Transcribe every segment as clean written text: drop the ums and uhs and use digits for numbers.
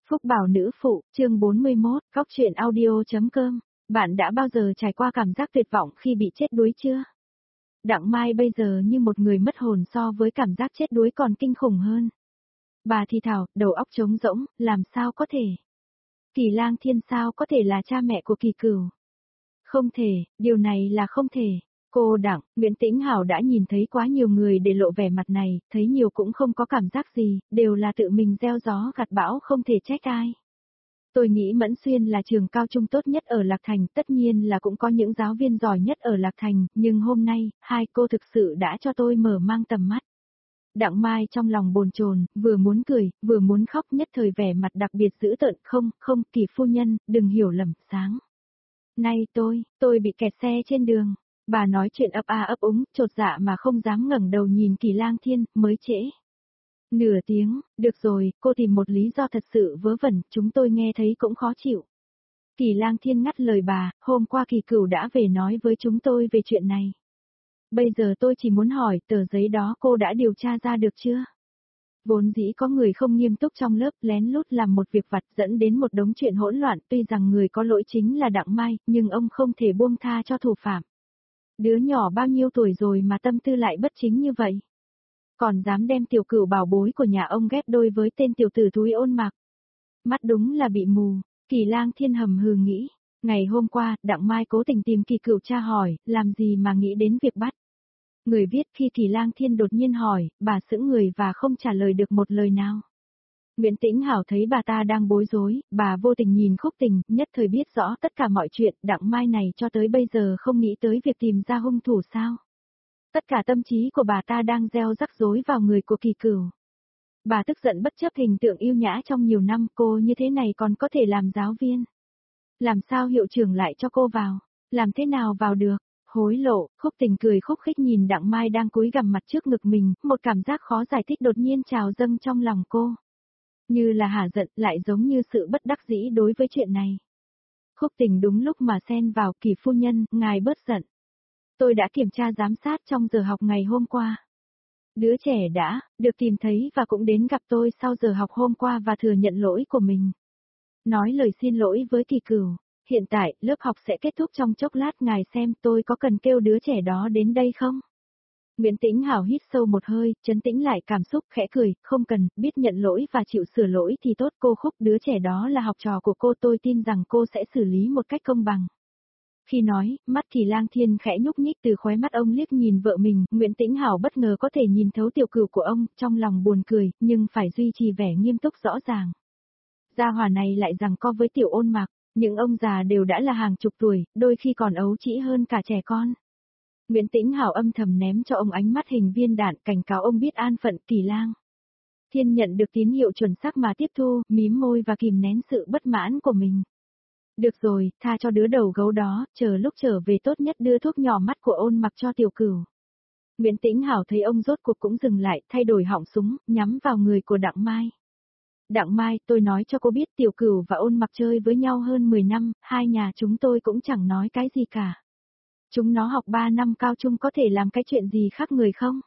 Phúc Bảo nữ phụ, chương 41, góc truyện audio.com. Bạn đã bao giờ trải qua cảm giác tuyệt vọng khi bị chết đuối chưa? Đặng Mai bây giờ như một người mất hồn so với cảm giác chết đuối còn kinh khủng hơn. Bà thì thào, đầu óc trống rỗng, làm sao có thể? Kỳ Lang Thiên sao có thể là cha mẹ của Kỳ Cửu? Không thể, điều này là không thể. Cô Đặng, Nguyễn Tĩnh Hảo đã nhìn thấy quá nhiều người để lộ vẻ mặt này, thấy nhiều cũng không có cảm giác gì, đều là tự mình gieo gió gặt bão không thể trách ai. Tôi nghĩ Mẫn Xuyên là trường cao trung tốt nhất ở Lạc Thành, tất nhiên là cũng có những giáo viên giỏi nhất ở Lạc Thành, nhưng hôm nay, hai cô thực sự đã cho tôi mở mang tầm mắt. Đặng Mai trong lòng bồn chồn, vừa muốn cười, vừa muốn khóc, nhất thời vẻ mặt đặc biệt dữ tợn. Không, Kỳ phu nhân, đừng hiểu lầm, sáng nay tôi bị kẹt xe trên đường. Bà nói chuyện ấp a ấp úng, chột dạ mà không dám ngẩng đầu nhìn Kỳ Lang Thiên, mới trễ. Nửa tiếng, được rồi, cô tìm một lý do thật sự vớ vẩn, chúng tôi nghe thấy cũng khó chịu. Kỳ Lang Thiên ngắt lời bà, hôm qua Kỳ Cửu đã về nói với chúng tôi về chuyện này. Bây giờ tôi chỉ muốn hỏi, tờ giấy đó cô đã điều tra ra được chưa? Vốn dĩ có người không nghiêm túc trong lớp lén lút làm một việc vặt dẫn đến một đống chuyện hỗn loạn, tuy rằng người có lỗi chính là Đặng Mai, nhưng ông không thể buông tha cho thủ phạm. Đứa nhỏ bao nhiêu tuổi rồi mà tâm tư lại bất chính như vậy? Còn dám đem tiểu cửu bảo bối của nhà ông ghép đôi với tên tiểu tử thúi Ôn Mạc. Mắt đúng là bị mù, Kỳ Lang Thiên hầm hừ nghĩ. Ngày hôm qua, Đặng Mai cố tình tìm Kỳ Cửu tra hỏi, làm gì mà nghĩ đến việc bắt. Người viết khi Kỳ Lang Thiên đột nhiên hỏi, bà sững người và không trả lời được một lời nào. Nguyễn Tĩnh Hảo thấy bà ta đang bối rối, bà vô tình nhìn Khúc Tình, nhất thời biết rõ tất cả mọi chuyện, Đặng Mai này cho tới bây giờ không nghĩ tới việc tìm ra hung thủ sao. Tất cả tâm trí của bà ta đang gieo rắc rối vào người của Kỳ Cửu. Bà tức giận bất chấp hình tượng yêu nhã trong nhiều năm, cô như thế này còn có thể làm giáo viên. Làm sao hiệu trưởng lại cho cô vào? Làm thế nào vào được? Hối lộ, Khúc Tình cười khúc khích nhìn Đặng Mai đang cúi gằm mặt trước ngực mình, một cảm giác khó giải thích đột nhiên trào dâng trong lòng cô. Như là hả giận, lại giống như sự bất đắc dĩ đối với chuyện này. Khúc Tình đúng lúc mà xen vào, Kỳ phu nhân, ngài bớt giận. Tôi đã kiểm tra giám sát trong giờ học ngày hôm qua. Đứa trẻ đã được tìm thấy và cũng đến gặp tôi sau giờ học hôm qua và thừa nhận lỗi của mình. Nói lời xin lỗi với Kỳ Cửu. Hiện tại, lớp học sẽ kết thúc trong chốc lát, ngài xem tôi có cần kêu đứa trẻ đó đến đây không? Nguyễn Tĩnh Hảo hít sâu một hơi, trấn tĩnh lại cảm xúc, khẽ cười, không cần, biết nhận lỗi và chịu sửa lỗi thì tốt. Cô Khúc, đứa trẻ đó là học trò của cô, tôi tin rằng cô sẽ xử lý một cách công bằng. Khi nói, mắt Kỳ Lang Thiên khẽ nhúc nhích, từ khóe mắt ông liếc nhìn vợ mình, Nguyễn Tĩnh Hảo bất ngờ có thể nhìn thấu tiểu cửu của ông, trong lòng buồn cười, nhưng phải duy trì vẻ nghiêm túc rõ ràng. Gia hỏa này lại giằng co với tiểu Ôn Mạc, những ông già đều đã là hàng chục tuổi, đôi khi còn ấu trĩ hơn cả trẻ con. Nguyễn Tĩnh Hảo âm thầm ném cho ông ánh mắt hình viên đạn, cảnh cáo ông biết an phận. Kỳ Lang Thiên nhận được tín hiệu chuẩn xác mà tiếp thu, mím môi và kìm nén sự bất mãn của mình. Được rồi, tha cho đứa đầu gấu đó, chờ lúc trở về tốt nhất đưa thuốc nhỏ mắt của Ôn Mặc cho tiểu cửu. Nguyễn Tĩnh Hảo thấy ông rốt cuộc cũng dừng lại, thay đổi họng súng, nhắm vào người của Đặng Mai. Đặng Mai, tôi nói cho cô biết tiểu cửu và Ôn Mặc chơi với nhau hơn 10 năm, hai nhà chúng tôi cũng chẳng nói cái gì cả. Chúng nó học 3 năm cao trung có thể làm cái chuyện gì khác người không?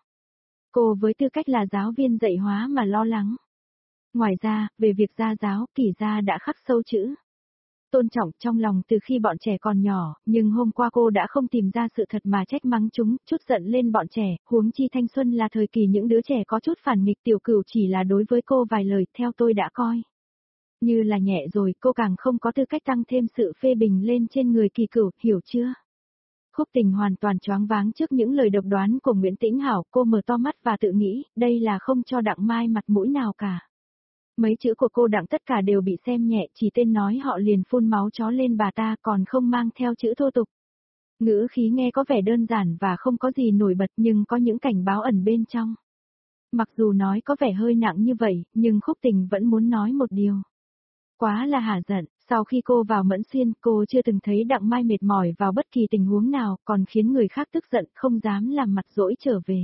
Cô với tư cách là giáo viên dạy hóa mà lo lắng. Ngoài ra, về việc gia giáo, Kỳ gia đã khắc sâu chữ tôn trọng trong lòng từ khi bọn trẻ còn nhỏ, nhưng hôm qua cô đã không tìm ra sự thật mà trách mắng chúng, chút giận lên bọn trẻ, huống chi thanh xuân là thời kỳ những đứa trẻ có chút phản nghịch, tiểu cửu chỉ là đối với cô vài lời, theo tôi đã coi như là nhẹ rồi, cô càng không có tư cách tăng thêm sự phê bình lên trên người Kỳ Cửu, hiểu chưa? Khúc Tình hoàn toàn choáng váng trước những lời độc đoán của Nguyễn Tĩnh Hảo, cô mở to mắt và tự nghĩ, đây là không cho Đặng Mai mặt mũi nào cả. Mấy chữ của cô Đặng tất cả đều bị xem nhẹ, chỉ tên nói họ liền phun máu chó lên bà ta, còn không mang theo chữ thô tục. Ngữ khí nghe có vẻ đơn giản và không có gì nổi bật, nhưng có những cảnh báo ẩn bên trong. Mặc dù nói có vẻ hơi nặng như vậy, nhưng Khúc Tình vẫn muốn nói một điều. Quá là hả giận, sau khi cô vào Mẫn Xuyên, cô chưa từng thấy Đặng Mai mệt mỏi vào bất kỳ tình huống nào, còn khiến người khác tức giận, không dám làm mặt dỗi trở về.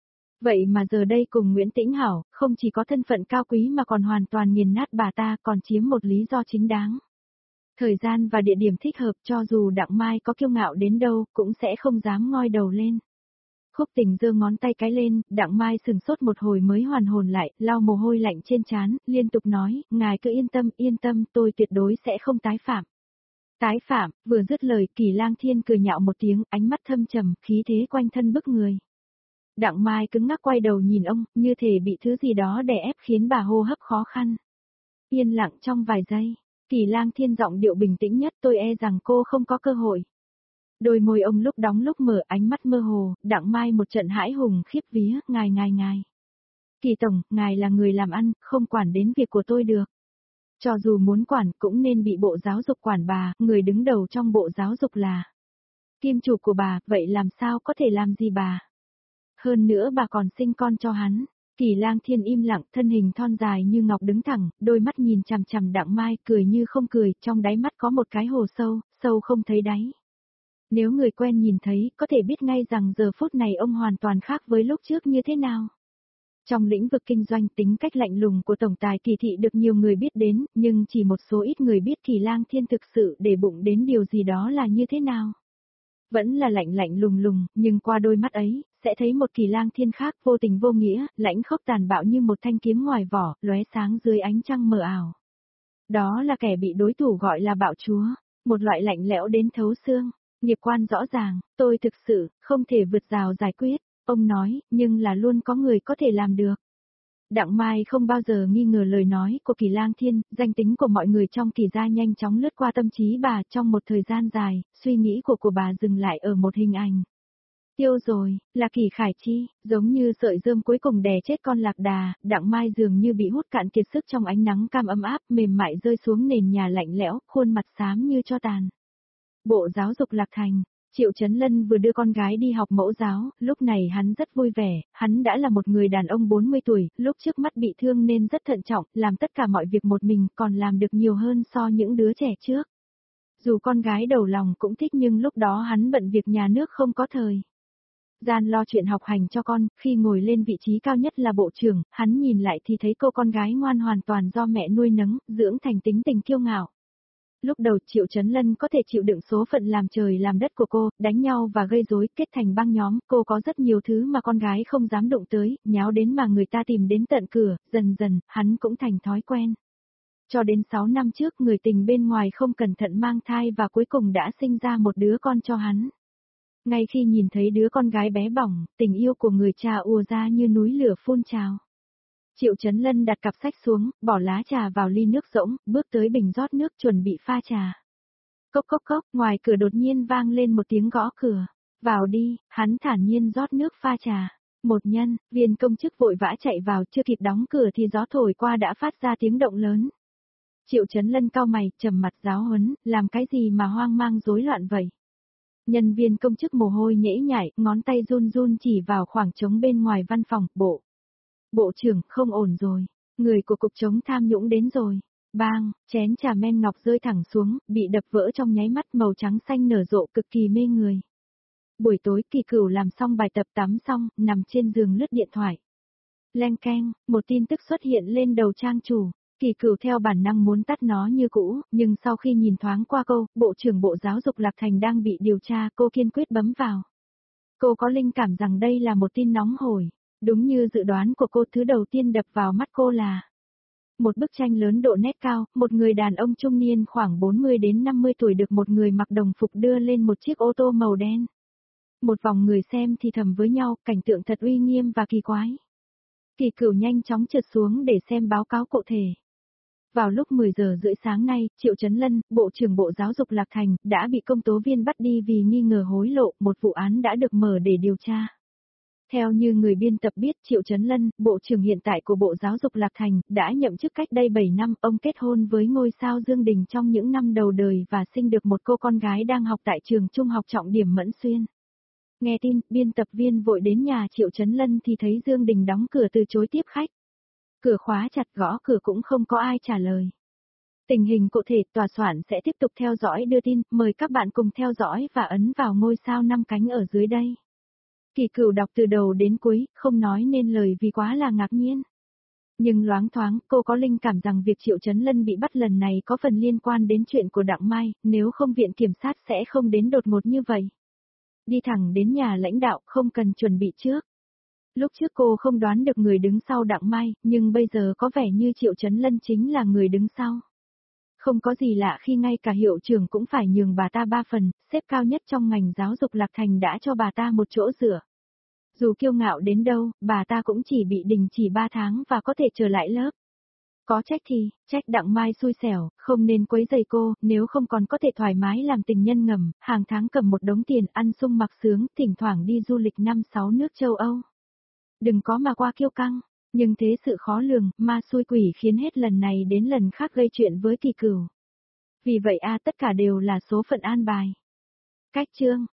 Vậy mà giờ đây cùng Nguyễn Tĩnh Hảo, không chỉ có thân phận cao quý mà còn hoàn toàn nghiền nát bà ta, còn chiếm một lý do chính đáng. Thời gian và địa điểm thích hợp, cho dù Đặng Mai có kiêu ngạo đến đâu, cũng sẽ không dám ngoi đầu lên. Khúc Tình giơ ngón tay cái lên, Đặng Mai sừng sốt một hồi mới hoàn hồn lại, lau mồ hôi lạnh trên trán, liên tục nói, ngài cứ yên tâm, tôi tuyệt đối sẽ không tái phạm. Tái phạm, vừa dứt lời Kỳ Lang Thiên cười nhạo một tiếng, ánh mắt thâm trầm, khí thế quanh thân bức người. Đặng Mai cứng ngắc quay đầu nhìn ông, như thể bị thứ gì đó đè ép khiến bà hô hấp khó khăn. Yên lặng trong vài giây, Kỳ Lang Thiên giọng điệu bình tĩnh nhất, tôi e rằng cô không có cơ hội. Đôi môi ông lúc đóng lúc mở, ánh mắt mơ hồ, Đặng Mai một trận hãi hùng khiếp vía, ngài. Kỳ tổng, ngài là người làm ăn, không quản đến việc của tôi được. Cho dù muốn quản cũng nên bị bộ giáo dục quản bà, người đứng đầu trong bộ giáo dục là kim chủ của bà, vậy làm sao có thể làm gì bà? Hơn nữa bà còn sinh con cho hắn. Kỳ Lang Thiên im lặng, thân hình thon dài như ngọc đứng thẳng, đôi mắt nhìn chằm chằm Đặng Mai, cười như không cười, trong đáy mắt có một cái hồ sâu, sâu không thấy đáy. Nếu người quen nhìn thấy, có thể biết ngay rằng giờ phút này ông hoàn toàn khác với lúc trước như thế nào. Trong lĩnh vực kinh doanh, tính cách lạnh lùng của Tổng tài Kỳ Thị được nhiều người biết đến, nhưng chỉ một số ít người biết Kỳ Lang Thiên thực sự để bụng đến điều gì đó là như thế nào. Vẫn là lạnh lùng, nhưng qua đôi mắt ấy, sẽ thấy một Kỳ Lang Thiên khác, vô tình vô nghĩa, lãnh khốc tàn bạo như một thanh kiếm ngoài vỏ, lóe sáng dưới ánh trăng mờ ảo. Đó là kẻ bị đối thủ gọi là bạo chúa, một loại lạnh lẽo đến thấu xương. Nghiệp quan rõ ràng, tôi thực sự không thể vượt rào giải quyết, ông nói, nhưng là luôn có người có thể làm được. Đặng Mai không bao giờ nghi ngờ lời nói của Kỳ Lang Thiên, danh tính của mọi người trong Kỳ gia nhanh chóng lướt qua tâm trí bà trong một thời gian dài, suy nghĩ của bà dừng lại ở một hình ảnh. Tiêu rồi, là Kỳ Khải Chi, giống như sợi rơm cuối cùng đè chết con lạc đà, Đặng Mai dường như bị hút cạn kiệt sức trong ánh nắng cam ấm áp, mềm mại rơi xuống nền nhà lạnh lẽo, khuôn mặt xám như tro tàn. Bộ Giáo dục Lạc Thành, Triệu Chấn Lân vừa đưa con gái đi học mẫu giáo, lúc này hắn rất vui vẻ, hắn đã là một người đàn ông 40 tuổi, lúc trước mắt bị thương nên rất thận trọng, làm tất cả mọi việc một mình, còn làm được nhiều hơn so những đứa trẻ trước. Dù con gái đầu lòng cũng thích nhưng lúc đó hắn bận việc nhà nước không có thời gian lo chuyện học hành cho con, khi ngồi lên vị trí cao nhất là bộ trưởng, hắn nhìn lại thì thấy cô con gái ngoan hoàn toàn do mẹ nuôi nấng, dưỡng thành tính tình kiêu ngạo. Lúc đầu Triệu Chấn Lân có thể chịu đựng số phận làm trời làm đất của cô, đánh nhau và gây rối, kết thành băng nhóm, cô có rất nhiều thứ mà con gái không dám đụng tới, nháo đến mà người ta tìm đến tận cửa, dần dần, hắn cũng thành thói quen. Cho đến 6 năm trước người tình bên ngoài không cẩn thận mang thai và cuối cùng đã sinh ra một đứa con cho hắn. Ngay khi nhìn thấy đứa con gái bé bỏng, tình yêu của người cha ùa ra như núi lửa phun trào. Triệu Chấn Lân đặt cặp sách xuống, bỏ lá trà vào ly nước rỗng, bước tới bình rót nước chuẩn bị pha trà. Cốc cốc cốc, ngoài cửa đột nhiên vang lên một tiếng gõ cửa. Vào đi, hắn thản nhiên rót nước pha trà. Một nhân, viên công chức vội vã chạy vào, chưa kịp đóng cửa thì gió thổi qua đã phát ra tiếng động lớn. Triệu Chấn Lân cau mày, trầm mặt giáo huấn, làm cái gì mà hoang mang rối loạn vậy? Nhân viên công chức mồ hôi nhễ nhại, ngón tay run run chỉ vào khoảng trống bên ngoài văn phòng, Bộ trưởng, không ổn rồi. Người của cục chống tham nhũng đến rồi. Bang, chén trà men ngọc rơi thẳng xuống, bị đập vỡ trong nháy mắt, màu trắng xanh nở rộ cực kỳ mê người. Buổi tối Kỳ Cửu làm xong bài tập, tắm xong, nằm trên giường lướt điện thoại. Leng keng, một tin tức xuất hiện lên đầu trang chủ. Kỳ Cửu theo bản năng muốn tắt nó như cũ, nhưng sau khi nhìn thoáng qua câu, Bộ trưởng Bộ Giáo dục Lạc Thành đang bị điều tra, cô kiên quyết bấm vào. Cô có linh cảm rằng đây là một tin nóng hổi. Đúng như dự đoán của cô, thứ đầu tiên đập vào mắt cô là một bức tranh lớn độ nét cao, một người đàn ông trung niên khoảng 40 đến 50 tuổi được một người mặc đồng phục đưa lên một chiếc ô tô màu đen. Một vòng người xem thì thầm với nhau, cảnh tượng thật uy nghiêm và kỳ quái. Kỳ Cửu nhanh chóng trượt xuống để xem báo cáo cụ thể. Vào lúc 10 giờ rưỡi sáng nay, Triệu Chấn Lân, Bộ trưởng Bộ Giáo dục Lạc Thành, đã bị công tố viên bắt đi vì nghi ngờ hối lộ, một vụ án đã được mở để điều tra. Theo như người biên tập biết, Triệu Chấn Lân, Bộ trưởng hiện tại của Bộ Giáo dục Lạc Thành, đã nhậm chức cách đây 7 năm, ông kết hôn với ngôi sao Dương Đình trong những năm đầu đời và sinh được một cô con gái đang học tại trường trung học trọng điểm Mẫn Xuyên. Nghe tin, biên tập viên vội đến nhà Triệu Chấn Lân thì thấy Dương Đình đóng cửa từ chối tiếp khách. Cửa khóa chặt, gõ cửa cũng không có ai trả lời. Tình hình cụ thể, tòa soạn sẽ tiếp tục theo dõi đưa tin, mời các bạn cùng theo dõi và ấn vào ngôi sao 5 cánh ở dưới đây. Kỳ Cửu đọc từ đầu đến cuối, không nói nên lời vì quá là ngạc nhiên. Nhưng loáng thoáng, cô có linh cảm rằng việc Triệu Chấn Lân bị bắt lần này có phần liên quan đến chuyện của Đặng Mai, nếu không viện kiểm sát sẽ không đến đột ngột như vậy. Đi thẳng đến nhà lãnh đạo không cần chuẩn bị trước. Lúc trước cô không đoán được người đứng sau Đặng Mai, nhưng bây giờ có vẻ như Triệu Chấn Lân chính là người đứng sau. Không có gì lạ khi ngay cả hiệu trưởng cũng phải nhường bà ta 3 phần, xếp cao nhất trong ngành giáo dục Lạc Thành đã cho bà ta một chỗ dựa. Dù kiêu ngạo đến đâu, bà ta cũng chỉ bị đình chỉ 3 tháng và có thể trở lại lớp. Có trách thì, trách Đặng Mai xui xẻo, không nên quấy rầy cô, nếu không còn có thể thoải mái làm tình nhân ngầm, hàng tháng cầm một đống tiền ăn sung mặc sướng, thỉnh thoảng đi du lịch 5-6 nước châu Âu. Đừng có mà qua kiêu căng, nhưng thế sự khó lường, ma xui quỷ khiến hết lần này đến lần khác gây chuyện với Kỳ Cửu. Vì vậy tất cả đều là số phận an bài. Cách chương